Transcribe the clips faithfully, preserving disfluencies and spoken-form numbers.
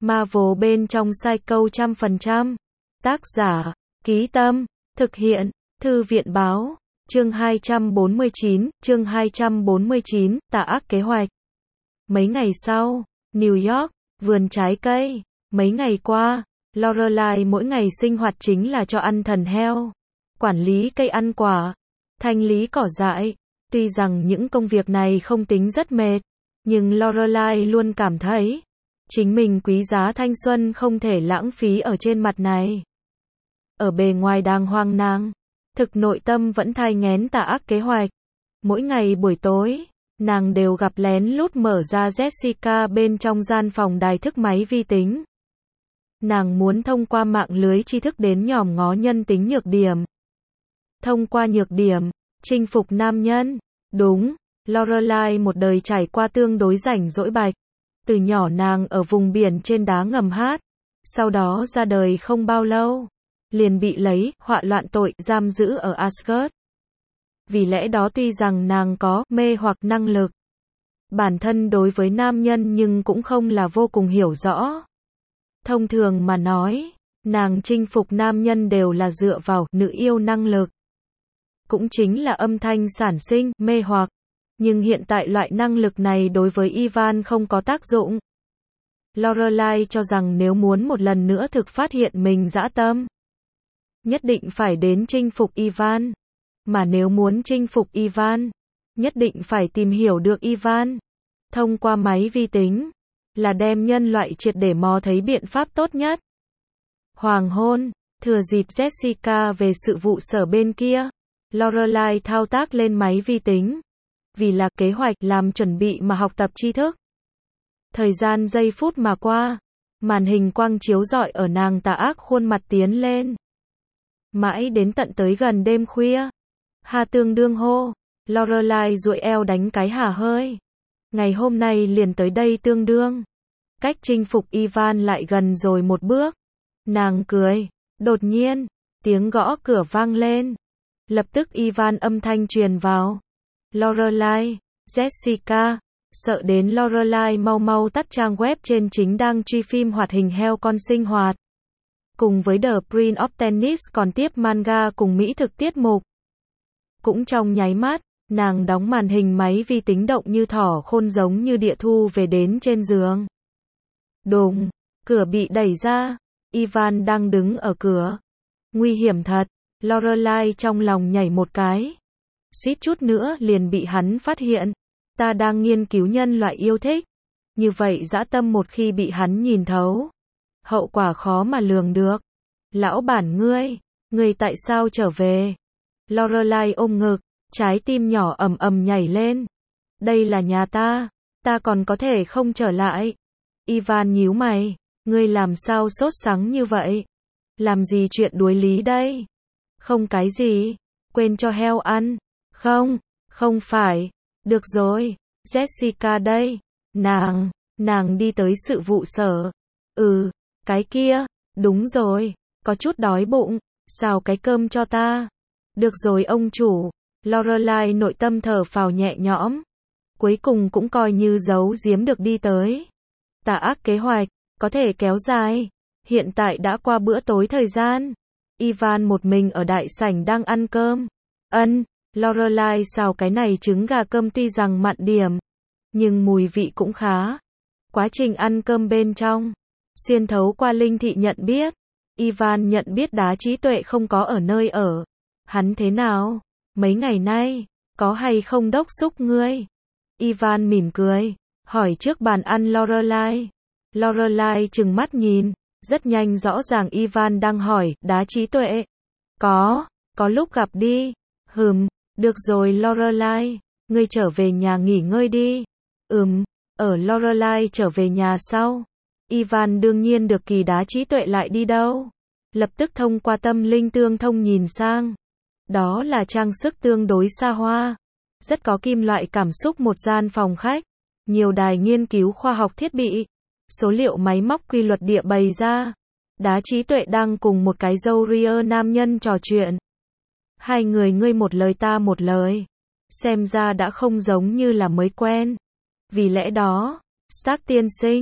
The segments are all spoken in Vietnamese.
Marvel bên trong Psycho trăm phần trăm. Tác giả, Ký Tâm, thực hiện, Thư viện báo, chương hai trăm bốn mươi chín, chương hai trăm bốn mươi chín, tà ác kế hoạch. Mấy ngày sau, New York, vườn trái cây. Mấy ngày qua, Lorelai mỗi ngày sinh hoạt chính là cho ăn thần heo, quản lý cây ăn quả, thanh lý cỏ dại. Tuy rằng những công việc này không tính rất mệt, nhưng Lorelai luôn cảm thấy chính mình quý giá thanh xuân không thể lãng phí ở trên mặt này. Ở bề ngoài đàng hoàng nàng, thực nội tâm vẫn thai nghén tà ác kế hoạch. Mỗi ngày buổi tối, nàng đều gặp lén lút mở ra Jessica bên trong gian phòng đài thức máy vi tính. Nàng muốn thông qua mạng lưới tri thức đến nhòm ngó nhân tính nhược điểm. Thông qua nhược điểm, chinh phục nam nhân. Đúng, Lorelai một đời trải qua tương đối rảnh rỗi bạch. Từ nhỏ nàng ở vùng biển trên đá ngầm hát. Sau đó ra đời không bao lâu, liền bị lấy, họa loạn tội, giam giữ ở Asgard. Vì lẽ đó tuy rằng nàng có mê hoặc năng lực, bản thân đối với nam nhân nhưng cũng không là vô cùng hiểu rõ. Thông thường mà nói, nàng chinh phục nam nhân đều là dựa vào nữ yêu năng lực. Cũng chính là âm thanh sản sinh, mê hoặc. Nhưng hiện tại loại năng lực này đối với Ivan không có tác dụng. Lorelai cho rằng nếu muốn một lần nữa thực phát hiện mình dã tâm, nhất định phải đến chinh phục Ivan. Mà nếu muốn chinh phục Ivan, nhất định phải tìm hiểu được Ivan. Thông qua máy vi tính, là đem nhân loại triệt để mò thấy biện pháp tốt nhất. Hoàng hôn, thừa dịp Jessica về sự vụ sở bên kia, Lorelai thao tác lên máy vi tính. Vì là kế hoạch làm chuẩn bị mà học tập tri thức. Thời gian giây phút mà qua, màn hình quang chiếu rọi ở nàng tà ác khuôn mặt tiến lên. Mãi đến tận tới gần đêm khuya, hà tương đương hô, Lorelai duỗi eo đánh cái hà hơi. Ngày hôm nay liền tới đây tương đương. Cách chinh phục Ivan lại gần rồi một bước. Nàng cười, đột nhiên, tiếng gõ cửa vang lên. Lập tức Ivan âm thanh truyền vào. Lorelai, Jessica, sợ đến Lorelai mau mau tắt trang web trên chính đang truy phim hoạt hình heo con sinh hoạt. Cùng với The Prince of Tennis còn tiếp manga cùng mỹ thực tiết mục. Cũng trong nháy mắt, nàng đóng màn hình máy vi tính động như thỏ khôn giống như địa thu về đến trên giường. Đùng, cửa bị đẩy ra, Ivan đang đứng ở cửa. Nguy hiểm thật, Lorelai trong lòng nhảy một cái. Suýt chút nữa liền bị hắn phát hiện. Ta đang nghiên cứu nhân loại yêu thích. Như vậy dã tâm một khi bị hắn nhìn thấu, hậu quả khó mà lường được. Lão bản ngươi, ngươi tại sao trở về? Lorelai ôm ngực, trái tim nhỏ ầm ầm nhảy lên. Đây là nhà ta, ta còn có thể không trở lại. Ivan nhíu mày, ngươi làm sao sốt sắng như vậy? Làm gì chuyện đuối lý đây? Không cái gì, quên cho heo ăn. Không, không phải. Được rồi, Jessica đây. Nàng, nàng đi tới sự vụ sở. Ừ, cái kia, đúng rồi, có chút đói bụng, xào cái cơm cho ta. Được rồi ông chủ. Lorelai nội tâm thở phào nhẹ nhõm. Cuối cùng cũng coi như giấu giếm được đi tới. Tà ác kế hoạch, có thể kéo dài. Hiện tại đã qua bữa tối thời gian. Ivan một mình ở đại sảnh đang ăn cơm. Ân. Lorelai xào cái này trứng gà cơm tuy rằng mặn điểm, nhưng mùi vị cũng khá. Quá trình ăn cơm bên trong, xuyên thấu qua linh thị nhận biết, Ivan nhận biết Đá Trí Tuệ không có ở nơi ở. Hắn thế nào? Mấy ngày nay, có hay không đốc xúc ngươi? Ivan mỉm cười, hỏi trước bàn ăn Lorelai. Lorelai trừng mắt nhìn, rất nhanh rõ ràng Ivan đang hỏi, Đá Trí Tuệ. Có, có lúc gặp đi. Hừm. Được rồi Lorelai, ngươi trở về nhà nghỉ ngơi đi. Ừm, ở Lorelai trở về nhà sau. Ivan đương nhiên được Kỳ Đá Trí Tuệ lại đi đâu. Lập tức thông qua tâm linh tương thông nhìn sang. Đó là trang sức tương đối xa hoa. Rất có kim loại cảm xúc một gian phòng khách. Nhiều đài nghiên cứu khoa học thiết bị. Số liệu máy móc quy luật địa bày ra. Đá Trí Tuệ đang cùng một cái râu ria nam nhân trò chuyện. Hai người ngươi một lời ta một lời. Xem ra đã không giống như là mới quen. Vì lẽ đó, Stark tiên sinh,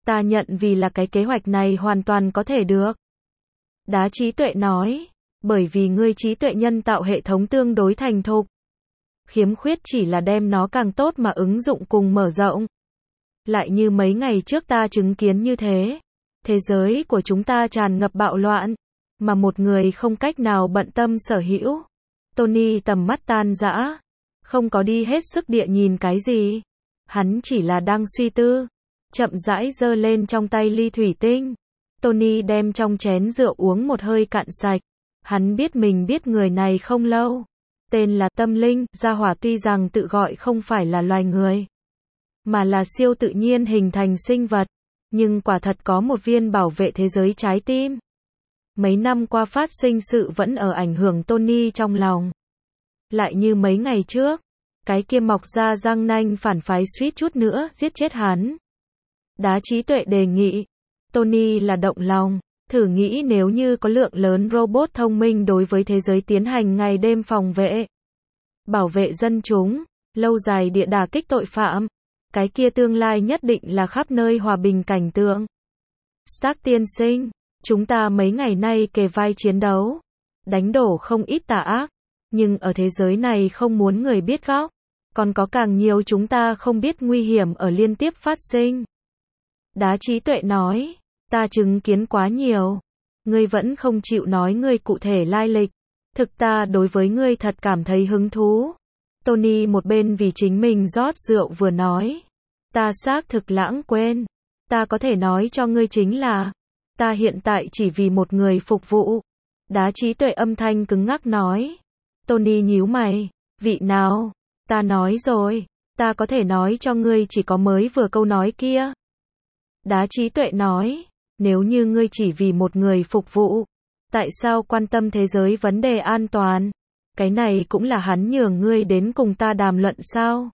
Ta nhận vì là cái kế hoạch này hoàn toàn có thể được. Đá trí tuệ nói, bởi vì ngươi trí tuệ nhân tạo hệ thống tương đối thành thục. Khiếm khuyết chỉ là đem nó càng tốt mà ứng dụng cùng mở rộng. Lại như mấy ngày trước ta chứng kiến như thế. Thế giới của chúng ta tràn ngập bạo loạn, mà một người không cách nào bận tâm sở hữu. Tony tầm mắt tan rã, không có đi hết sức địa nhìn cái gì. Hắn chỉ là đang suy tư, chậm rãi giơ lên trong tay ly thủy tinh. Tony đem trong chén rượu uống một hơi cạn sạch. Hắn biết mình biết người này không lâu. Tên là Tâm Linh, gia hỏa tuy rằng tự gọi không phải là loài người, mà là siêu tự nhiên hình thành sinh vật, nhưng quả thật có một viên bảo vệ thế giới trái tim. Mấy năm qua phát sinh sự vẫn ở ảnh hưởng Tony trong lòng. Lại như mấy ngày trước, cái kia mọc ra răng nanh phản phái suýt chút nữa giết chết hắn. Đá trí tuệ đề nghị. Tony là động lòng. Thử nghĩ nếu như có lượng lớn robot thông minh đối với thế giới tiến hành ngày đêm phòng vệ, bảo vệ dân chúng, lâu dài địa đả kích tội phạm, cái kia tương lai nhất định là khắp nơi hòa bình cảnh tượng. Stark tiên sinh, chúng ta mấy ngày nay kề vai chiến đấu, đánh đổ không ít tà ác, nhưng ở thế giới này không muốn người biết góc, còn có càng nhiều chúng ta không biết nguy hiểm ở liên tiếp phát sinh. Đá trí tuệ nói, ta chứng kiến quá nhiều. Ngươi vẫn không chịu nói ngươi cụ thể lai lịch. Thực ta đối với ngươi thật cảm thấy hứng thú. Tony một bên vì chính mình rót rượu vừa nói. Ta xác thực lãng quên. Ta có thể nói cho ngươi chính là, ta hiện tại chỉ vì một người phục vụ. Đá trí tuệ âm thanh cứng ngắc nói. Tony nhíu mày. Vị nào? Ta nói rồi. Ta có thể nói cho ngươi chỉ có mới vừa câu nói kia. Đá trí tuệ nói. Nếu như ngươi chỉ vì một người phục vụ, tại sao quan tâm thế giới vấn đề an toàn? Cái này cũng là hắn nhường ngươi đến cùng ta đàm luận sao?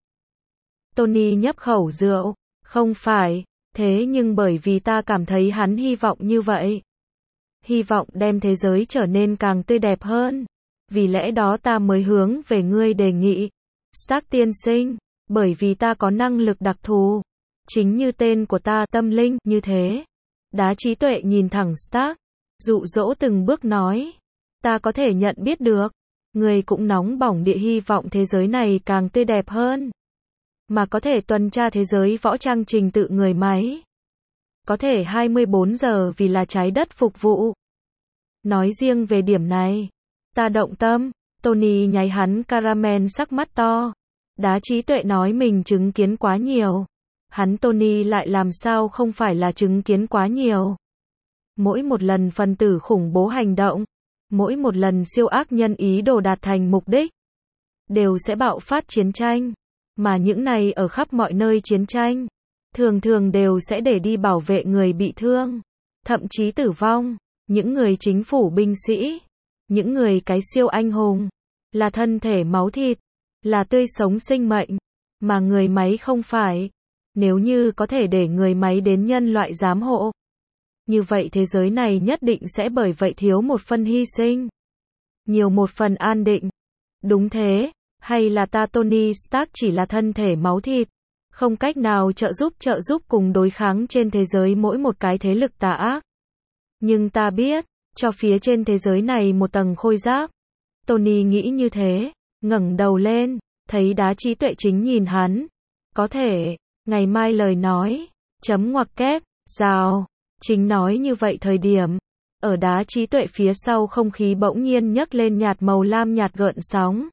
Tony nhấp khẩu rượu. Không phải, thế nhưng bởi vì ta cảm thấy hắn hy vọng như vậy. Hy vọng đem thế giới trở nên càng tươi đẹp hơn. Vì lẽ đó ta mới hướng về ngươi đề nghị. Stark tiên sinh, bởi vì ta có năng lực đặc thù. Chính như tên của ta Tâm Linh, như thế. Đá trí tuệ nhìn thẳng Stark, dụ dỗ từng bước nói. Ta có thể nhận biết được, người cũng nóng bỏng địa hy vọng thế giới này càng tươi đẹp hơn. Mà có thể tuần tra thế giới võ trang trình tự người máy. Có thể hai mươi bốn giờ vì là trái đất phục vụ. Nói riêng về điểm này, ta động tâm. Tony nháy hắn caramel sắc mắt to. Đá trí tuệ nói mình chứng kiến quá nhiều. Hắn Tony lại làm sao không phải là chứng kiến quá nhiều. Mỗi một lần phân tử khủng bố hành động, mỗi một lần siêu ác nhân ý đồ đạt thành mục đích, đều sẽ bạo phát chiến tranh. Mà những này ở khắp mọi nơi chiến tranh, thường thường đều sẽ để đi bảo vệ người bị thương, thậm chí tử vong. Những người chính phủ binh sĩ, những người cái siêu anh hùng, là thân thể máu thịt, là tươi sống sinh mệnh, mà người máy không phải. Nếu như có thể để người máy đến nhân loại giám hộ, như vậy thế giới này nhất định sẽ bởi vậy thiếu một phần hy sinh, nhiều một phần an định. Đúng thế, hay là ta Tony Stark chỉ là thân thể máu thịt, không cách nào trợ giúp trợ giúp cùng đối kháng trên thế giới mỗi một cái thế lực tà ác. Nhưng ta biết, cho phía trên thế giới này một tầng khôi giáp. Tony nghĩ như thế, ngẩng đầu lên, thấy đá trí tuệ chính nhìn hắn. Có thể, ngày mai lời nói, chấm ngoặc kép, rào, chính nói như vậy thời điểm, ở đá trí tuệ phía sau không khí bỗng nhiên nhấc lên nhạt màu lam nhạt gợn sóng.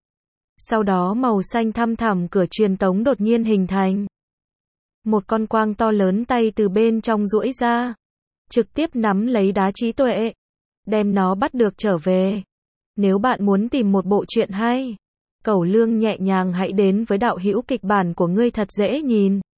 Sau đó màu xanh thăm thẳm cửa truyền tống đột nhiên hình thành. Một con quang to lớn tay từ bên trong duỗi ra, trực tiếp nắm lấy đá trí tuệ, đem nó bắt được trở về. Nếu bạn muốn tìm một bộ truyện hay, Cẩu Lương nhẹ nhàng hãy đến với đạo hữu kịch bản của ngươi thật dễ nhìn.